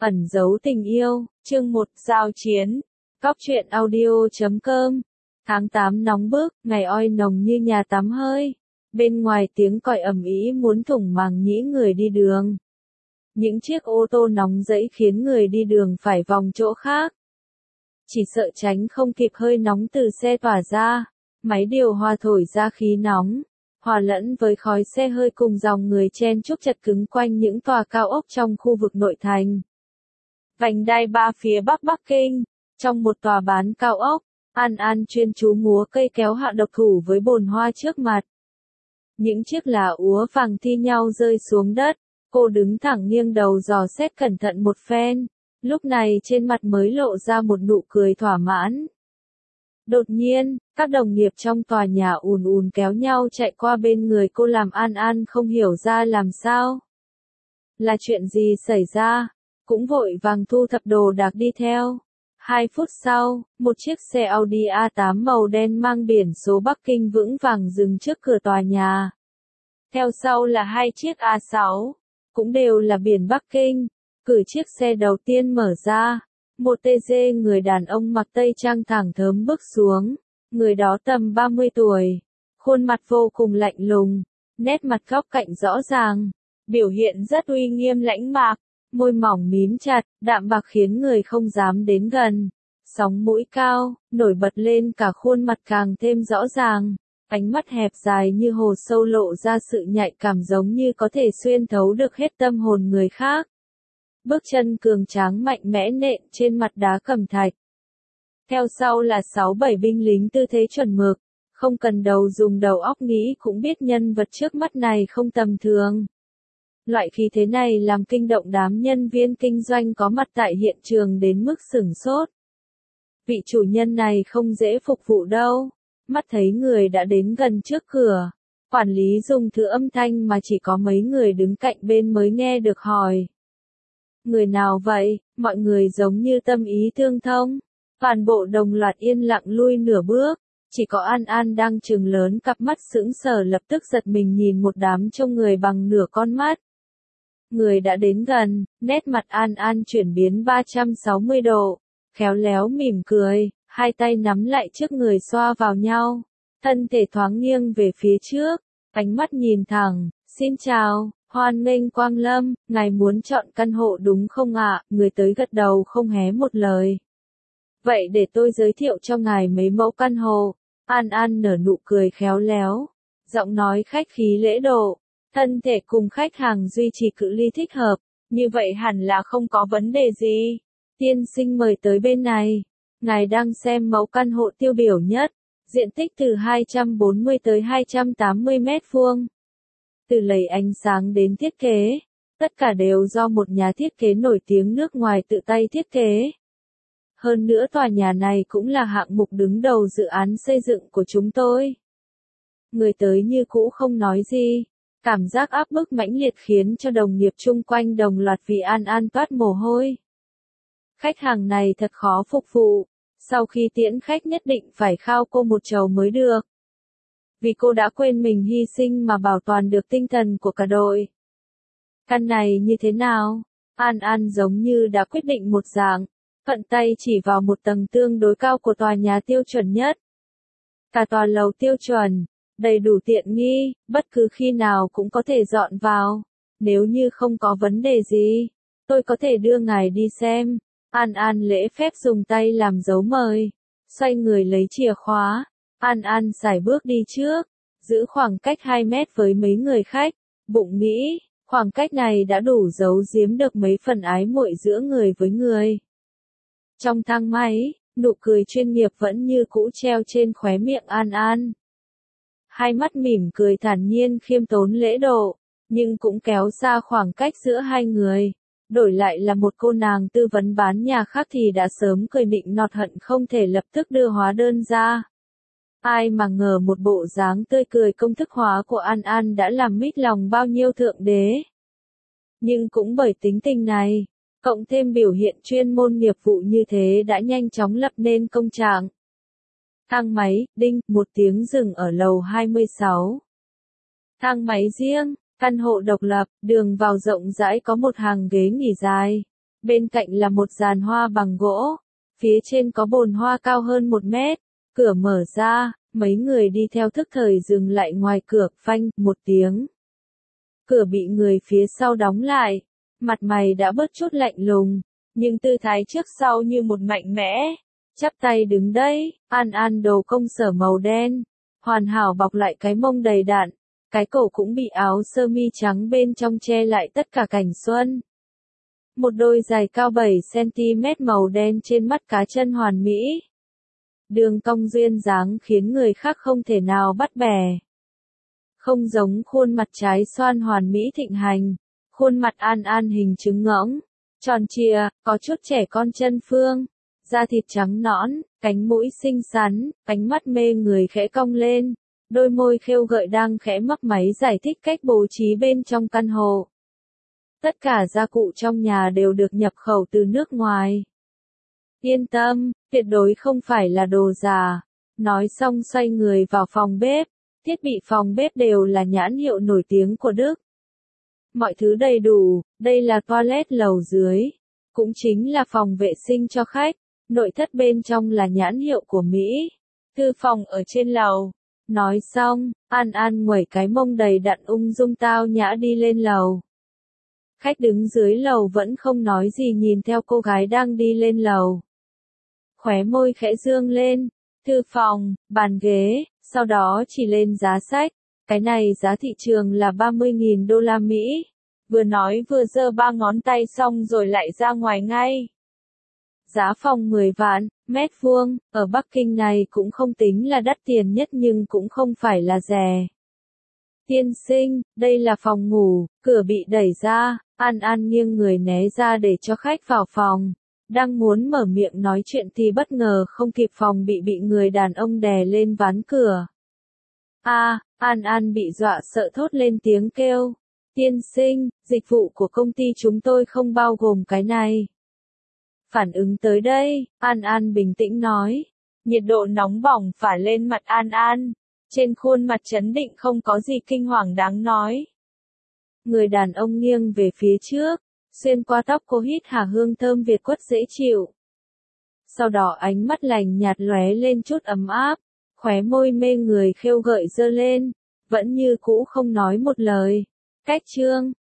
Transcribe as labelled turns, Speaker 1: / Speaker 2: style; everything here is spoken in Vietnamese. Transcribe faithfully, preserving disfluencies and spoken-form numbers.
Speaker 1: Ẩn giấu tình yêu, chương một, giao chiến. Góc truyện audio chấm com. Tháng tám nóng bức, ngày oi nồng như nhà tắm hơi. Bên ngoài tiếng còi ầm ĩ muốn thủng màng nhĩ người đi đường. Những chiếc ô tô nóng rẫy khiến người đi đường phải vòng chỗ khác. Chỉ sợ tránh không kịp hơi nóng từ xe tỏa ra. Máy điều hòa thổi ra khí nóng, hòa lẫn với khói xe hơi cùng dòng người chen chúc chật cứng quanh những tòa cao ốc trong khu vực nội thành. Vành đai ba phía bắc Bắc Kinh, trong một tòa bán cao ốc, An An chuyên chú múa cây kéo hạ độc thủ với bồn hoa trước mặt. Những chiếc lá úa vàng thi nhau rơi xuống đất, cô đứng thẳng nghiêng đầu dò xét cẩn thận một phen, lúc này trên mặt mới lộ ra một nụ cười thỏa mãn. Đột nhiên, các đồng nghiệp trong tòa nhà ùn ùn kéo nhau chạy qua bên người cô làm An An không hiểu ra làm sao. Là chuyện gì xảy ra? Cũng vội vàng thu thập đồ đạc đi theo. Hai phút sau, một chiếc xe Audi a tám màu đen mang biển số Bắc Kinh vững vàng dừng trước cửa tòa nhà. Theo sau là hai chiếc a sáu, cũng đều là biển Bắc Kinh. Cử chiếc xe đầu tiên mở ra. Một tê dê người đàn ông mặc tây trang thẳng thớm bước xuống, người đó tầm ba mươi tuổi, khuôn mặt vô cùng lạnh lùng, nét mặt góc cạnh rõ ràng, biểu hiện rất uy nghiêm lãnh mạc, môi mỏng mím chặt, đạm bạc khiến người không dám đến gần, sóng mũi cao, nổi bật lên cả khuôn mặt càng thêm rõ ràng, ánh mắt hẹp dài như hồ sâu lộ ra sự nhạy cảm giống như có thể xuyên thấu được hết tâm hồn người khác. Bước chân cường tráng mạnh mẽ nện trên mặt đá cẩm thạch. Theo sau là sáu bảy binh lính tư thế chuẩn mực, không cần đầu dùng đầu óc nghĩ cũng biết nhân vật trước mắt này không tầm thường. Loại khí thế này làm kinh động đám nhân viên kinh doanh có mặt tại hiện trường đến mức sửng sốt. Vị chủ nhân này không dễ phục vụ đâu. Mắt thấy người đã đến gần trước cửa, quản lý dùng thứ âm thanh mà chỉ có mấy người đứng cạnh bên mới nghe được hỏi. Người nào vậy? Mọi người giống như tâm ý tương thông. Toàn bộ đồng loạt yên lặng lui nửa bước. Chỉ có An An đang trừng lớn cặp mắt sững sờ lập tức giật mình nhìn một đám trông người bằng nửa con mắt. Người đã đến gần, nét mặt An An chuyển biến ba trăm sáu mươi độ. Khéo léo mỉm cười, hai tay nắm lại trước người xoa vào nhau. Thân thể thoáng nghiêng về phía trước, ánh mắt nhìn thẳng, xin chào. Hoan nghênh quang lâm, ngài muốn chọn căn hộ đúng không ạ? À? Người tới gật đầu không hé một lời. Vậy để tôi giới thiệu cho ngài mấy mẫu căn hộ. An An nở nụ cười khéo léo, giọng nói khách khí lễ độ, thân thể cùng khách hàng duy trì cự ly thích hợp, như vậy hẳn là không có vấn đề gì. Tiên sinh mời tới bên này, ngài đang xem mẫu căn hộ tiêu biểu nhất, diện tích từ hai trăm bốn mươi tới hai trăm tám mươi mét vuông. Từ lầy ánh sáng đến thiết kế, tất cả đều do một nhà thiết kế nổi tiếng nước ngoài tự tay thiết kế. Hơn nữa tòa nhà này cũng là hạng mục đứng đầu dự án xây dựng của chúng tôi. Người tới như cũ không nói gì, cảm giác áp bức mãnh liệt khiến cho đồng nghiệp chung quanh đồng loạt vì An An toát mồ hôi. Khách hàng này thật khó phục vụ, sau khi tiễn khách nhất định phải khao cô một chầu mới được. Vì cô đã quên mình hy sinh mà bảo toàn được tinh thần của cả đội. Căn này như thế nào? An An giống như đã quyết định một dạng, thuận tay chỉ vào một tầng tương đối cao của tòa nhà tiêu chuẩn nhất. Cả tòa lầu tiêu chuẩn, đầy đủ tiện nghi, bất cứ khi nào cũng có thể dọn vào. Nếu như không có vấn đề gì, tôi có thể đưa ngài đi xem. An An lễ phép dùng tay làm dấu mời, xoay người lấy chìa khóa. An An sải bước đi trước, giữ khoảng cách hai mét với mấy người khách, bụng nghĩ, khoảng cách này đã đủ giấu giếm được mấy phần ái muội giữa người với người. Trong thang máy, nụ cười chuyên nghiệp vẫn như cũ treo trên khóe miệng An An. Hai mắt mỉm cười thản nhiên khiêm tốn lễ độ, nhưng cũng kéo xa khoảng cách giữa hai người. Đổi lại là một cô nàng tư vấn bán nhà khác thì đã sớm cười nịnh nọt hận không thể lập tức đưa hóa đơn ra. Ai mà ngờ một bộ dáng tươi cười công thức hóa của An An đã làm mít lòng bao nhiêu thượng đế. Nhưng cũng bởi tính tình này, cộng thêm biểu hiện chuyên môn nghiệp vụ như thế đã nhanh chóng lập nên công trạng. Thang máy, đinh, một tiếng dừng ở lầu hai mươi sáu. Thang máy riêng, căn hộ độc lập, đường vào rộng rãi có một hàng ghế nghỉ dài. Bên cạnh là một giàn hoa bằng gỗ, phía trên có bồn hoa cao hơn một mét, cửa mở ra, mấy người đi theo thức thời dừng lại ngoài cửa, phanh, một tiếng. Cửa bị người phía sau đóng lại, mặt mày đã bớt chút lạnh lùng, nhưng tư thái trước sau như một mạnh mẽ, chắp tay đứng đấy, An An đồ công sở màu đen, hoàn hảo bọc lại cái mông đầy đặn, cái cổ cũng bị áo sơ mi trắng bên trong che lại tất cả cảnh xuân. Một đôi giày cao bảy xăng ti mét màu đen trên mắt cá chân hoàn mỹ. Đường cong duyên dáng khiến người khác không thể nào bắt bẻ. Không giống khuôn mặt trái xoan hoàn mỹ thịnh hành, khuôn mặt An An hình trứng ngỗng, tròn trịa, có chút trẻ con chân phương, da thịt trắng nõn, cánh mũi xinh xắn, cánh mắt mê người khẽ cong lên, đôi môi khêu gợi đang khẽ mấp máy giải thích cách bố trí bên trong căn hộ. Tất cả gia cụ trong nhà đều được nhập khẩu từ nước ngoài. Yên tâm, tuyệt đối không phải là đồ giả. Nói xong xoay người vào phòng bếp, thiết bị phòng bếp đều là nhãn hiệu nổi tiếng của Đức. Mọi thứ đầy đủ, đây là toilet lầu dưới, cũng chính là phòng vệ sinh cho khách, nội thất bên trong là nhãn hiệu của Mỹ. Thư phòng ở trên lầu. Nói xong, An An nguẩy cái mông đầy đặn ung dung tao nhã đi lên lầu. Khách đứng dưới lầu vẫn không nói gì nhìn theo cô gái đang đi lên lầu. Khóe môi khẽ dương lên, thư phòng, bàn ghế, sau đó chỉ lên giá sách. Cái này giá thị trường là ba mươi nghìn đô la Mỹ. Vừa nói vừa giơ ba ngón tay xong rồi lại ra ngoài ngay. Giá phòng mười vạn mét vuông, ở Bắc Kinh này cũng không tính là đắt tiền nhất nhưng cũng không phải là rẻ. Tiên sinh, đây là phòng ngủ, cửa bị đẩy ra, An An nghiêng người né ra để cho khách vào phòng. Đang muốn mở miệng nói chuyện thì bất ngờ không kịp phòng bị bị người đàn ông đè lên ván cửa. A, à, An An bị dọa sợ thốt lên tiếng kêu. Tiên sinh, dịch vụ của công ty chúng tôi không bao gồm cái này. Phản ứng tới đây, An An bình tĩnh nói. Nhiệt độ nóng bỏng phả lên mặt An An. Trên khuôn mặt trấn định không có gì kinh hoàng đáng nói. Người đàn ông nghiêng về phía trước, xuyên qua tóc cô hít hà hương thơm Việt quất dễ chịu. Sau đó ánh mắt lành nhạt lóe lên chút ấm áp, khóe môi mê người khêu gợi dơ lên, vẫn như cũ không nói một lời. Cách chương